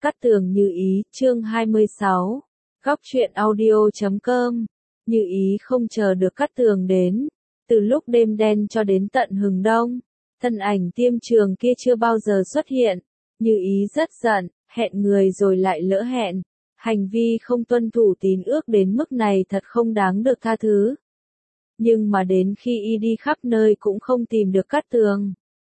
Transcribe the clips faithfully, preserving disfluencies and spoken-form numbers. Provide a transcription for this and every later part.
Cát Tường Như Ý, chương hai mươi sáu. Góc truyện audio chấm com. Như Ý không chờ được Cát Tường đến. Từ lúc đêm đen cho đến tận hừng đông, thân ảnh Tiêm Trường kia chưa bao giờ xuất hiện. Như Ý rất giận, hẹn người rồi lại lỡ hẹn. Hành vi không tuân thủ tín ước đến mức này thật không đáng được tha thứ. Nhưng mà đến khi y đi khắp nơi cũng không tìm được Cát Tường.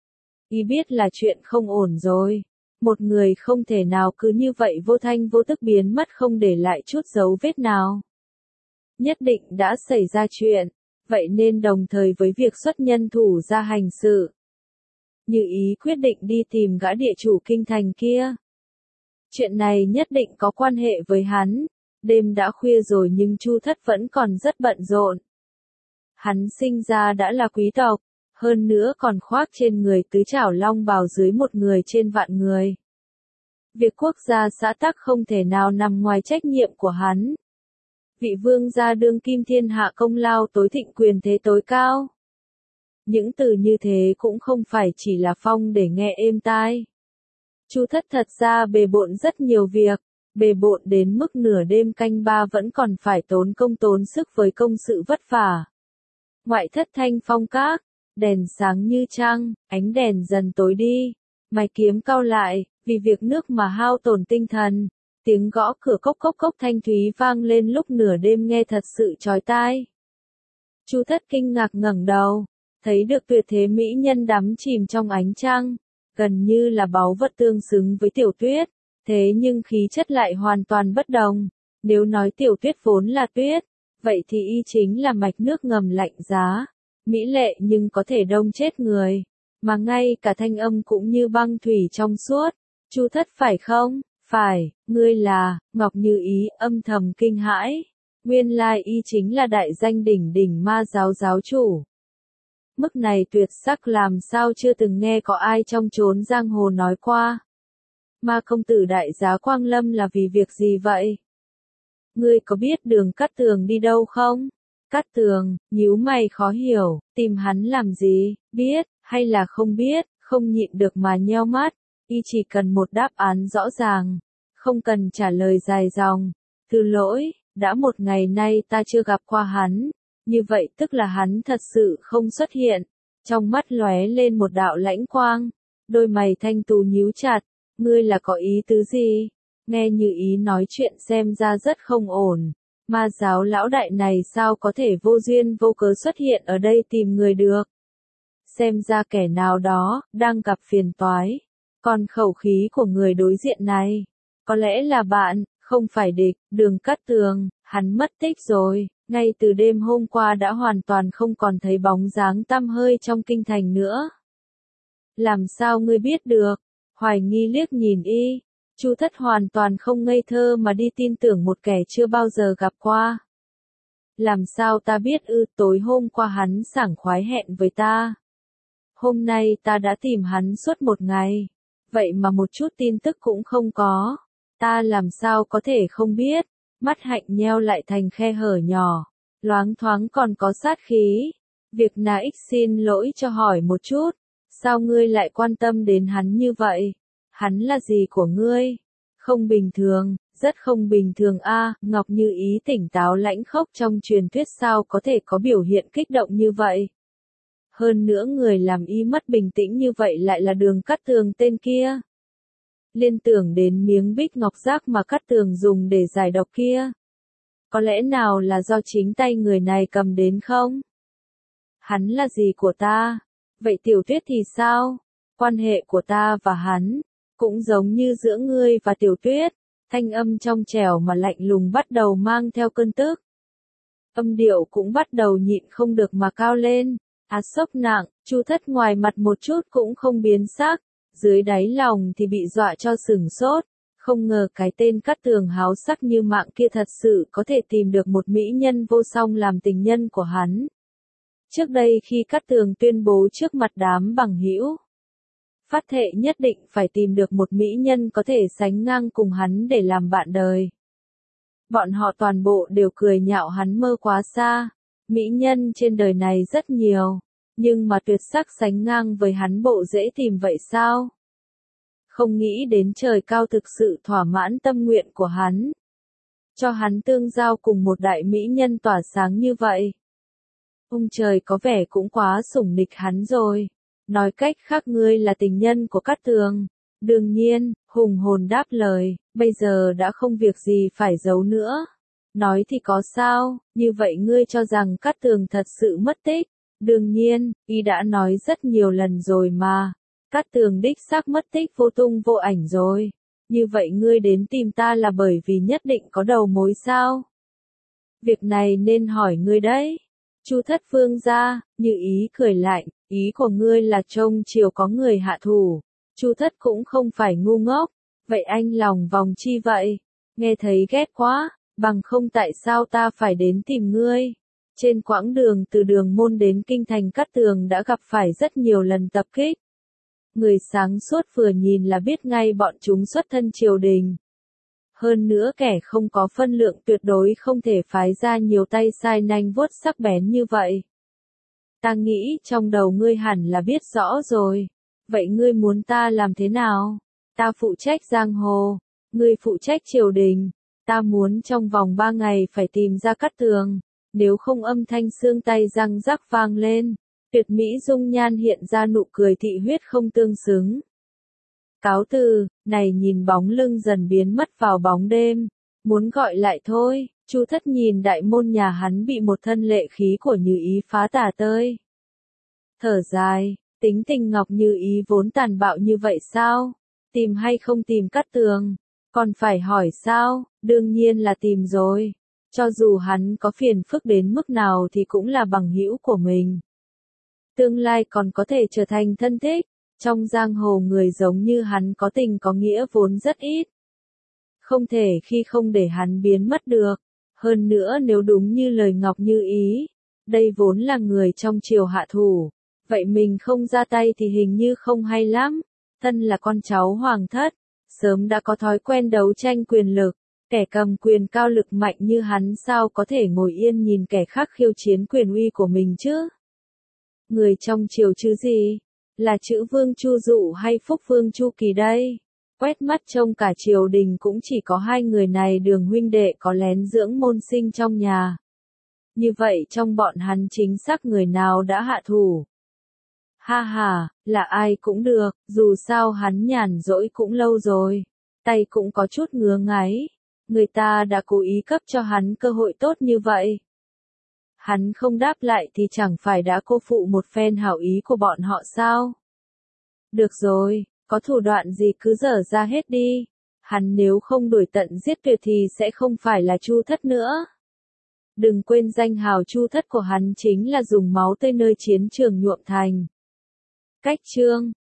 Y biết là chuyện không ổn rồi. Một người không thể nào cứ như vậy vô thanh vô tức biến mất không để lại chút dấu vết nào. Nhất định đã xảy ra chuyện, vậy nên đồng thời với việc xuất nhân thủ ra hành sự, Như Ý quyết định đi tìm gã địa chủ kinh thành kia. Chuyện này nhất định có quan hệ với hắn. Đêm đã khuya rồi nhưng Chu Thất vẫn còn rất bận rộn. Hắn sinh ra đã là quý tộc, hơn nữa còn khoác trên người tứ trảo long bào dưới một người trên vạn người. Việc quốc gia xã tắc không thể nào nằm ngoài trách nhiệm của hắn. Vị vương gia đương kim thiên hạ công lao tối thịnh quyền thế tối cao. Những từ như thế cũng không phải chỉ là phong để nghe êm tai. Chu Thất thật ra bề bộn rất nhiều việc, bề bộn đến mức nửa đêm canh ba vẫn còn phải tốn công tốn sức với công sự vất vả. Ngoại thất thanh phong các, đèn sáng như trăng, ánh đèn dần tối đi, mày kiếm cau lại, vì việc nước mà hao tổn tinh thần. Tiếng gõ cửa cốc cốc cốc thanh thúy vang lên lúc nửa đêm nghe thật sự chói tai. Chu Thất kinh ngạc ngẩng đầu, thấy được tuyệt thế mỹ nhân đắm chìm trong ánh trăng, gần như là báu vật tương xứng với Tiểu Tuyết, thế nhưng khí chất lại hoàn toàn bất đồng. Nếu nói Tiểu Tuyết vốn là tuyết, vậy thì y chính là mạch nước ngầm lạnh giá, mỹ lệ nhưng có thể đông chết người, mà ngay cả thanh âm cũng như băng thủy trong suốt. Chu Thất phải không? Phải, ngươi là, Ngọc Như Ý âm thầm kinh hãi. Nguyên lai y chính là đại danh đỉnh đỉnh ma giáo giáo chủ. Mức này tuyệt sắc làm sao chưa từng nghe có ai trong chốn giang hồ nói qua. Ma công tử đại giá Quang Lâm là vì việc gì vậy? Ngươi có biết đường Cát Tường đi đâu không? Cát Tường, nhíu mày khó hiểu, tìm hắn làm gì, biết, hay là không biết, không nhịn được mà nheo mắt. Y chỉ cần một đáp án rõ ràng, không cần trả lời dài dòng. Thứ lỗi, đã một ngày nay ta chưa gặp qua hắn, như vậy tức là hắn thật sự không xuất hiện. Trong mắt lóe lên một đạo lãnh quang, đôi mày thanh tú nhíu chặt, ngươi là có ý tứ gì? Nghe Như Ý nói chuyện xem ra rất không ổn, ma giáo lão đại này sao có thể vô duyên vô cớ xuất hiện ở đây tìm người được? Xem ra kẻ nào đó, đang gặp phiền toái. Còn khẩu khí của người đối diện này, có lẽ là bạn, không phải địch. Đường Cát Tường, hắn mất tích rồi, ngay từ đêm hôm qua đã hoàn toàn không còn thấy bóng dáng tăm hơi trong kinh thành nữa. Làm sao ngươi biết được? Hoài nghi liếc nhìn y, Chu Thất hoàn toàn không ngây thơ mà đi tin tưởng một kẻ chưa bao giờ gặp qua. Làm sao ta biết ư? Tối hôm qua hắn sảng khoái hẹn với ta. Hôm nay ta đã tìm hắn suốt một ngày. Vậy mà một chút tin tức cũng không có. Ta làm sao có thể không biết? Mắt Hạnh nheo lại thành khe hở nhỏ, loáng thoáng còn có sát khí. Việc Na Ích xin lỗi cho hỏi một chút, sao ngươi lại quan tâm đến hắn như vậy? Hắn là gì của ngươi? Không bình thường, rất không bình thường a. Ngọc Như Ý tỉnh táo lãnh khốc trong truyền thuyết sao có thể có biểu hiện kích động như vậy? Hơn nữa người làm y mất bình tĩnh như vậy lại là Đường Cát Tường tên kia. Liên tưởng đến miếng bích ngọc giác mà Cát Tường dùng để giải độc kia. Có lẽ nào là do chính tay người này cầm đến không? Hắn là gì của ta? Vậy Tiểu Tuyết thì sao? Quan hệ của ta và hắn, cũng giống như giữa ngươi và Tiểu Tuyết. Thanh âm trong trẻo mà lạnh lùng bắt đầu mang theo cơn tức. Âm điệu cũng bắt đầu nhịn không được mà cao lên. À sốc nặng, Chu Thất ngoài mặt một chút cũng không biến sắc, dưới đáy lòng thì bị dọa cho sửng sốt, không ngờ cái tên Cát Tường háo sắc như mạng kia thật sự có thể tìm được một mỹ nhân vô song làm tình nhân của hắn. Trước đây khi Cát Tường tuyên bố trước mặt đám bằng hữu, phát thệ nhất định phải tìm được một mỹ nhân có thể sánh ngang cùng hắn để làm bạn đời. Bọn họ toàn bộ đều cười nhạo hắn mơ quá xa. Mỹ nhân trên đời này rất nhiều, nhưng mà tuyệt sắc sánh ngang với hắn bộ dễ tìm vậy sao? Không nghĩ đến trời cao thực sự thỏa mãn tâm nguyện của hắn. Cho hắn tương giao cùng một đại mỹ nhân tỏa sáng như vậy. Ông trời có vẻ cũng quá sủng nịch hắn rồi. Nói cách khác ngươi là tình nhân của Cát Tường. Đương nhiên, hùng hồn đáp lời, bây giờ đã không việc gì phải giấu nữa. Nói thì có sao, như vậy ngươi cho rằng Cát Tường thật sự mất tích. Đương nhiên, y đã nói rất nhiều lần rồi mà. Cát Tường đích xác mất tích vô tung vô ảnh rồi. Như vậy ngươi đến tìm ta là bởi vì nhất định có đầu mối sao? Việc này nên hỏi ngươi đấy. Chu Thất Vương gia, Như Ý cười lạnh, ý của ngươi là trông chiều có người hạ thủ. Chu Thất cũng không phải ngu ngốc, vậy anh lòng vòng chi vậy? Nghe thấy ghét quá, bằng không tại sao ta phải đến tìm ngươi? Trên quãng đường từ Đường Môn đến kinh thành Cát Tường đã gặp phải rất nhiều lần tập kích. Người sáng suốt vừa nhìn là biết ngay bọn chúng xuất thân triều đình. Hơn nữa kẻ không có phân lượng tuyệt đối không thể phái ra nhiều tay sai nanh vuốt sắc bén như vậy. Ta nghĩ trong đầu ngươi hẳn là biết rõ rồi. Vậy ngươi muốn ta làm thế nào? Ta phụ trách giang hồ, ngươi phụ trách triều đình. Ta muốn trong vòng ba ngày phải tìm ra Cát Tường. Nếu không âm thanh xương tay răng rắc vang lên. Tuyệt mỹ dung nhan hiện ra nụ cười thị huyết không tương xứng. Cáo từ, này nhìn bóng lưng dần biến mất vào bóng đêm. Muốn gọi lại thôi, Chu Thất nhìn đại môn nhà hắn bị một thân lệ khí của Như Ý phá tả tơi. Thở dài, tính tình Ngọc Như Ý vốn tàn bạo như vậy sao? Tìm hay không tìm Cát Tường? Còn phải hỏi sao? Đương nhiên là tìm rồi. Cho dù hắn có phiền phức đến mức nào thì cũng là bằng hữu của mình. Tương lai còn có thể trở thành thân thích. Trong giang hồ người giống như hắn có tình có nghĩa vốn rất ít. Không thể khi không để hắn biến mất được. Hơn nữa nếu đúng như lời Ngọc Như Ý, đây vốn là người trong triều hạ thủ. Vậy mình không ra tay thì hình như không hay lắm. Thân là con cháu hoàng thất, sớm đã có thói quen đấu tranh quyền lực. Kẻ cầm quyền cao lực mạnh như hắn sao có thể ngồi yên nhìn kẻ khác khiêu chiến quyền uy của mình chứ? Người trong triều chứ gì? Là chữ Vương Chu Dụ hay Phúc Vương Chu Kỳ đây? Quét mắt trông cả triều đình cũng chỉ có hai người này Đường huynh đệ có lén dưỡng môn sinh trong nhà. Như vậy trong bọn hắn chính xác người nào đã hạ thủ? Ha ha, là ai cũng được, dù sao hắn nhàn rỗi cũng lâu rồi. Tay cũng có chút ngứa ngáy. Người ta đã cố ý cấp cho hắn cơ hội tốt như vậy. Hắn không đáp lại thì chẳng phải đã cô phụ một phen hảo ý của bọn họ sao? Được rồi, có thủ đoạn gì cứ dở ra hết đi. Hắn nếu không đuổi tận giết tuyệt thì sẽ không phải là Chu Thất nữa. Đừng quên danh hào Chu Thất của hắn chính là dùng máu tươi nơi chiến trường nhuộm thành. Cách chương